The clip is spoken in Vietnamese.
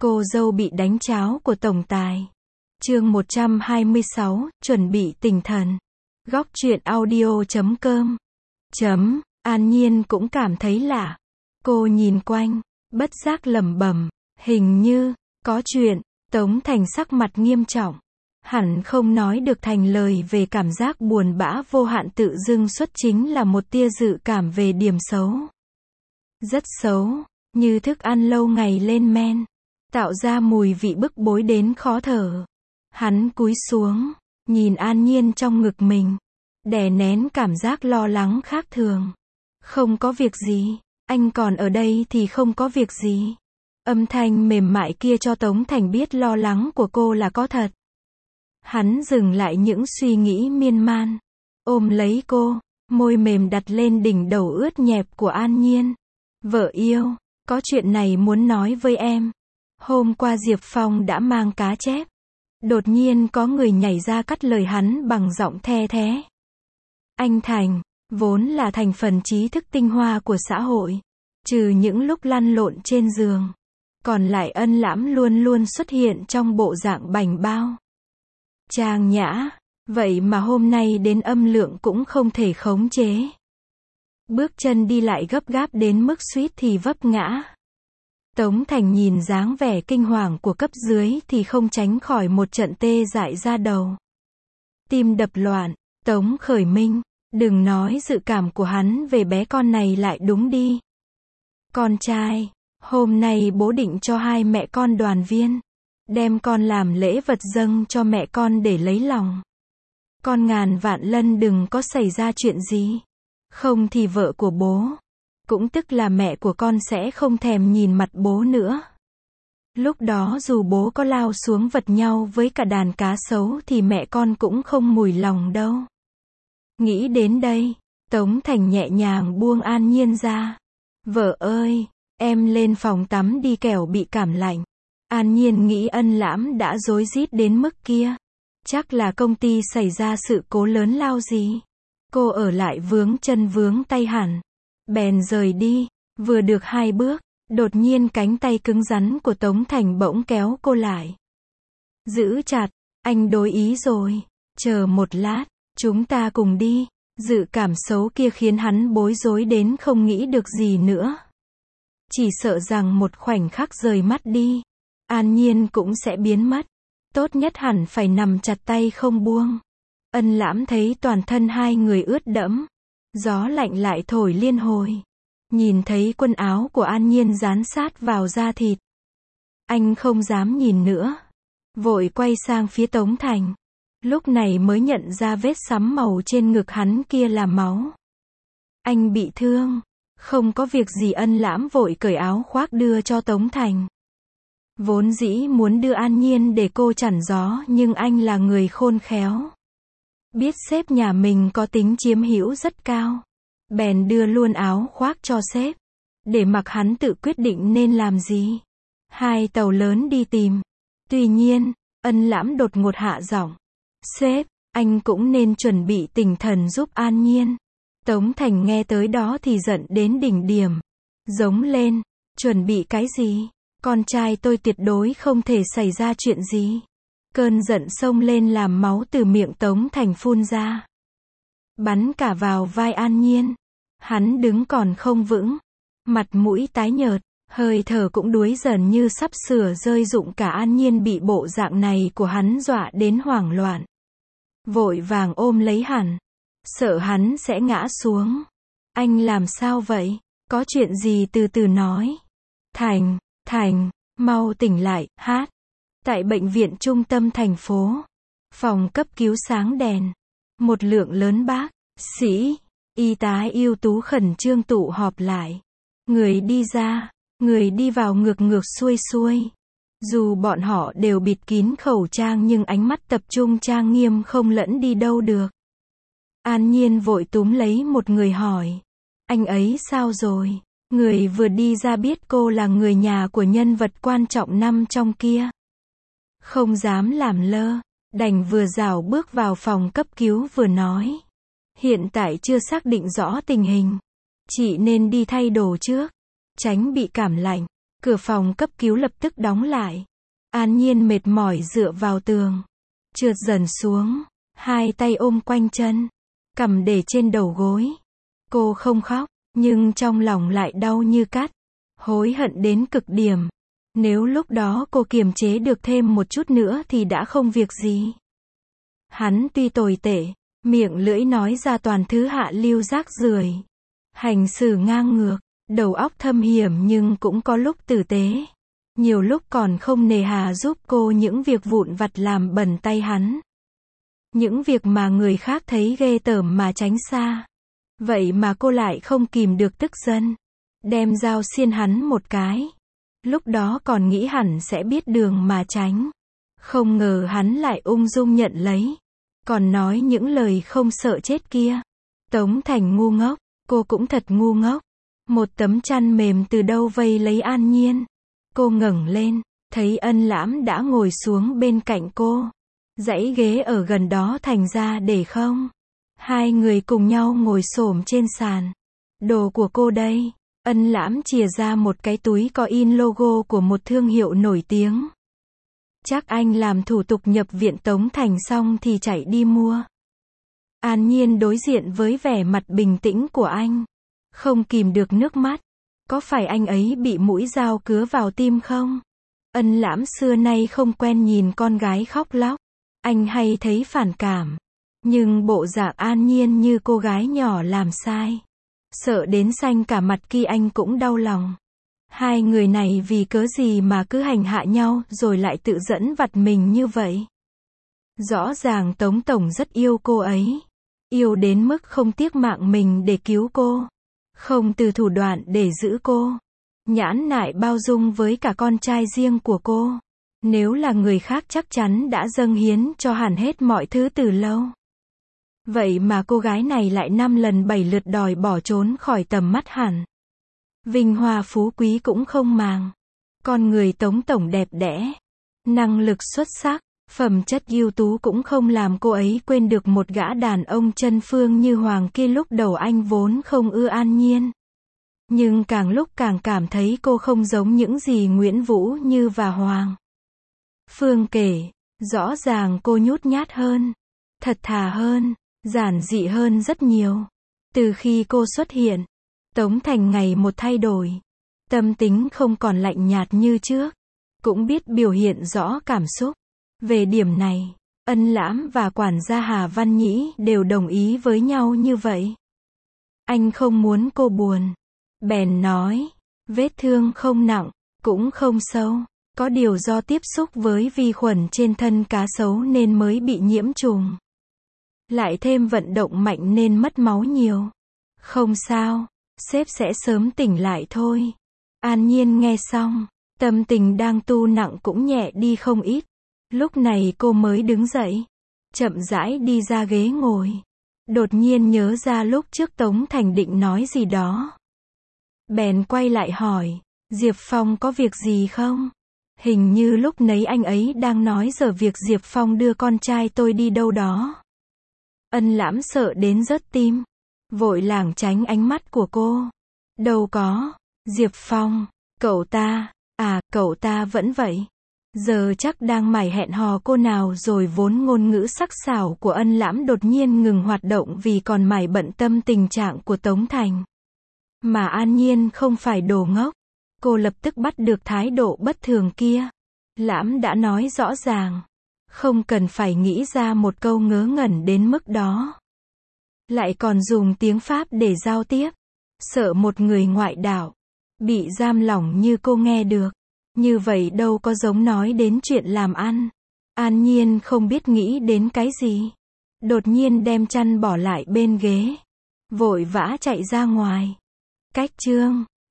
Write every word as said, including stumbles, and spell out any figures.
Cô dâu bị đánh cháo của tổng tài. Chương một trăm hai mươi sáu, chuẩn bị tinh thần. Góc truyện audio chấm com. Chấm, An Nhiên cũng cảm thấy lạ. Cô nhìn quanh, bất giác lẩm bẩm, hình như, có chuyện. Tống Thành sắc mặt nghiêm trọng. Hẳn không nói được thành lời về cảm giác buồn bã vô hạn tự dưng xuất chính là một tia dự cảm về điểm xấu. Rất xấu, như thức ăn lâu ngày lên men, tạo ra mùi vị bức bối đến khó thở. Hắn cúi xuống, nhìn An Nhiên trong ngực mình, đè nén cảm giác lo lắng khác thường. Không có việc gì, anh còn ở đây thì không có việc gì. Âm thanh mềm mại kia cho Tống Thành biết lo lắng của cô là có thật. Hắn dừng lại những suy nghĩ miên man, ôm lấy cô, môi mềm đặt lên đỉnh đầu ướt nhẹp của An Nhiên. Vợ yêu, có chuyện này muốn nói với em. Hôm qua Diệp Phong đã mang cá chép. Đột nhiên có người nhảy ra cắt lời hắn bằng giọng the thé. Anh Thành, vốn là thành phần trí thức tinh hoa của xã hội. Trừ những lúc lăn lộn trên giường, còn lại ân lãm luôn luôn xuất hiện trong bộ dạng bảnh bao, trang nhã, vậy mà hôm nay đến âm lượng cũng không thể khống chế. Bước chân đi lại gấp gáp đến mức suýt thì vấp ngã. Tống Thành nhìn dáng vẻ kinh hoàng của cấp dưới thì không tránh khỏi một trận tê dại ra đầu. Tim đập loạn, Tống Khởi Minh, đừng nói dự cảm của hắn về bé con này lại đúng đi. Con trai, hôm nay bố định cho hai mẹ con đoàn viên, đem con làm lễ vật dâng cho mẹ con để lấy lòng. Con ngàn vạn lân đừng có xảy ra chuyện gì. Không thì vợ của bố, cũng tức là mẹ của con sẽ không thèm nhìn mặt bố nữa. Lúc đó dù bố có lao xuống vật nhau với cả đàn cá sấu thì mẹ con cũng không mùi lòng đâu. Nghĩ đến đây, Tống Thành nhẹ nhàng buông An Nhiên ra. Vợ ơi, em lên phòng tắm đi kẻo bị cảm lạnh. An Nhiên nghĩ ân lãm đã rối rít đến mức kia. Chắc là công ty xảy ra sự cố lớn lao gì. Cô ở lại vướng chân vướng tay hẳn. Bèn rời đi, vừa được hai bước, đột nhiên cánh tay cứng rắn của Tống Thành bỗng kéo cô lại. Giữ chặt, anh đối ý rồi. Chờ một lát, chúng ta cùng đi. Dự cảm xấu kia khiến hắn bối rối đến không nghĩ được gì nữa. Chỉ sợ rằng một khoảnh khắc rời mắt đi, An Nhiên cũng sẽ biến mất. Tốt nhất hẳn phải nằm chặt tay không buông. Ân lãm thấy toàn thân hai người ướt đẫm. Gió lạnh lại thổi liên hồi. Nhìn thấy quần áo của An Nhiên dán sát vào da thịt. Anh không dám nhìn nữa. Vội quay sang phía Tống Thành. Lúc này mới nhận ra vết sắm màu trên ngực hắn kia là máu. Anh bị thương. Không có việc gì. Ân lãm vội cởi áo khoác đưa cho Tống Thành. Vốn dĩ muốn đưa An Nhiên để cô chặn gió nhưng anh là người khôn khéo. Biết sếp nhà mình có tính chiếm hữu rất cao. Bèn đưa luôn áo khoác cho sếp. Để mặc hắn tự quyết định nên làm gì. Hai tàu lớn đi tìm. Tuy nhiên, ân lãm đột ngột hạ giọng. Sếp, anh cũng nên chuẩn bị tinh thần giúp An Nhiên. Tống Thành nghe tới đó thì giận đến đỉnh điểm. Giống lên, chuẩn bị cái gì? Con trai tôi tuyệt đối không thể xảy ra chuyện gì. Cơn giận xông lên làm máu từ miệng Tống Thành phun ra. Bắn cả vào vai An Nhiên. Hắn đứng còn không vững. Mặt mũi tái nhợt, hơi thở cũng đuối dần như sắp sửa rơi rụng. Cả An Nhiên bị bộ dạng này của hắn dọa đến hoảng loạn. Vội vàng ôm lấy hắn. Sợ hắn sẽ ngã xuống. Anh làm sao vậy? Có chuyện gì từ từ nói. Thành, Thành, mau tỉnh lại, hát. Tại bệnh viện trung tâm thành phố, phòng cấp cứu sáng đèn, một lượng lớn bác sĩ, y tá ưu tú khẩn trương tụ họp lại. Người đi ra, người đi vào ngược ngược xuôi xuôi. Dù bọn họ đều bịt kín khẩu trang nhưng ánh mắt tập trung trang nghiêm không lẫn đi đâu được. An Nhiên vội túm lấy một người hỏi. Anh ấy sao rồi? Người vừa đi ra biết cô là người nhà của nhân vật quan trọng năm trong kia. Không dám làm lơ, đành vừa rảo bước vào phòng cấp cứu vừa nói. Hiện tại chưa xác định rõ tình hình. Chị nên đi thay đồ trước, tránh bị cảm lạnh. Cửa phòng cấp cứu lập tức đóng lại. An Nhiên mệt mỏi dựa vào tường, trượt dần xuống, hai tay ôm quanh chân, cằm để trên đầu gối. Cô không khóc, nhưng trong lòng lại đau như cắt, hối hận đến cực điểm. Nếu lúc đó cô kiềm chế được thêm một chút nữa thì đã không việc gì. Hắn tuy tồi tệ, miệng lưỡi nói ra toàn thứ hạ lưu rác rưởi, hành xử ngang ngược, đầu óc thâm hiểm nhưng cũng có lúc tử tế. Nhiều lúc còn không nề hà giúp cô những việc vụn vặt làm bẩn tay hắn. Những việc mà người khác thấy ghê tởm mà tránh xa. Vậy mà cô lại không kìm được tức giận, đem dao xiên hắn một cái. Lúc đó còn nghĩ hẳn sẽ biết đường mà tránh. Không ngờ hắn lại ung dung nhận lấy. Còn nói những lời không sợ chết kia. Tống Thành ngu ngốc, cô cũng thật ngu ngốc. Một tấm chăn mềm từ đâu vây lấy An Nhiên. Cô ngẩng lên, thấy Ân Lãm đã ngồi xuống bên cạnh cô. Dãy ghế ở gần đó thành ra để không. Hai người cùng nhau ngồi xổm trên sàn. Đồ của cô đây. Ân Lãm chìa ra một cái túi có in logo của một thương hiệu nổi tiếng. Chắc anh làm thủ tục nhập viện Tống Thành xong thì chạy đi mua. An Nhiên đối diện với vẻ mặt bình tĩnh của anh, không kìm được nước mắt. Có phải anh ấy bị mũi dao cứa vào tim không? Ân Lãm xưa nay không quen nhìn con gái khóc lóc. Anh hay thấy phản cảm. Nhưng bộ dạng An Nhiên như cô gái nhỏ làm sai. Sợ đến xanh cả mặt kia anh cũng đau lòng. Hai người này vì cớ gì mà cứ hành hạ nhau rồi lại tự dẫn vặt mình như vậy? Rõ ràng Tống Tổng rất yêu cô ấy. Yêu đến mức không tiếc mạng mình để cứu cô. Không từ thủ đoạn để giữ cô. Nhãn nại bao dung với cả con trai riêng của cô. Nếu là người khác chắc chắn đã dâng hiến cho hẳn hết mọi thứ từ lâu. Vậy mà cô gái này lại năm lần bảy lượt đòi bỏ trốn khỏi tầm mắt hẳn. Vinh hoa phú quý cũng không màng. Con người Tống Tổng đẹp đẽ, năng lực xuất sắc, phẩm chất ưu tú cũng không làm cô ấy quên được một gã đàn ông chân phương như Hoàng kia. Lúc đầu anh vốn không ưa An Nhiên. Nhưng càng lúc càng cảm thấy cô không giống những gì Nguyễn Vũ Như và Hoàng Phương kể. Rõ ràng cô nhút nhát hơn, thật thà hơn, giản dị hơn rất nhiều. Từ khi cô xuất hiện, Tống Thành ngày một thay đổi. Tâm tính không còn lạnh nhạt như trước, cũng biết biểu hiện rõ cảm xúc. Về điểm này, Ân Lãm và quản gia Hà Văn Nhĩ đều đồng ý với nhau như vậy. Anh không muốn cô buồn. Bèn nói, vết thương không nặng, cũng không sâu. Có điều do tiếp xúc với vi khuẩn trên thân cá sấu nên mới bị nhiễm trùng. Lại thêm vận động mạnh nên mất máu nhiều. Không sao, sếp sẽ sớm tỉnh lại thôi. An Nhiên nghe xong, tâm tình đang tu nặng cũng nhẹ đi không ít. Lúc này cô mới đứng dậy, chậm rãi đi ra ghế ngồi. Đột nhiên nhớ ra lúc trước Tống Thành định nói gì đó. Bèn quay lại hỏi, Diệp Phong có việc gì không? Hình như lúc nấy anh ấy đang nói giờ việc Diệp Phong đưa con trai tôi đi đâu đó. Ân Lãm sợ đến rớt tim, vội lảng tránh ánh mắt của cô. Đâu có, Diệp Phong, cậu ta, à, cậu ta vẫn vậy. Giờ chắc đang mải hẹn hò cô nào rồi. Vốn ngôn ngữ sắc sảo của Ân Lãm đột nhiên ngừng hoạt động vì còn mải bận tâm tình trạng của Tống Thành. Mà An Nhiên không phải đồ ngốc. Cô lập tức bắt được thái độ bất thường kia. Lãm đã nói rõ ràng. Không cần phải nghĩ ra một câu ngớ ngẩn đến mức đó. Lại còn dùng tiếng Pháp để giao tiếp. Sợ một người ngoại đạo bị giam lỏng như cô nghe được. Như vậy đâu có giống nói đến chuyện làm ăn. An Nhiên không biết nghĩ đến cái gì. Đột nhiên đem chăn bỏ lại bên ghế. Vội vã chạy ra ngoài. Cách chương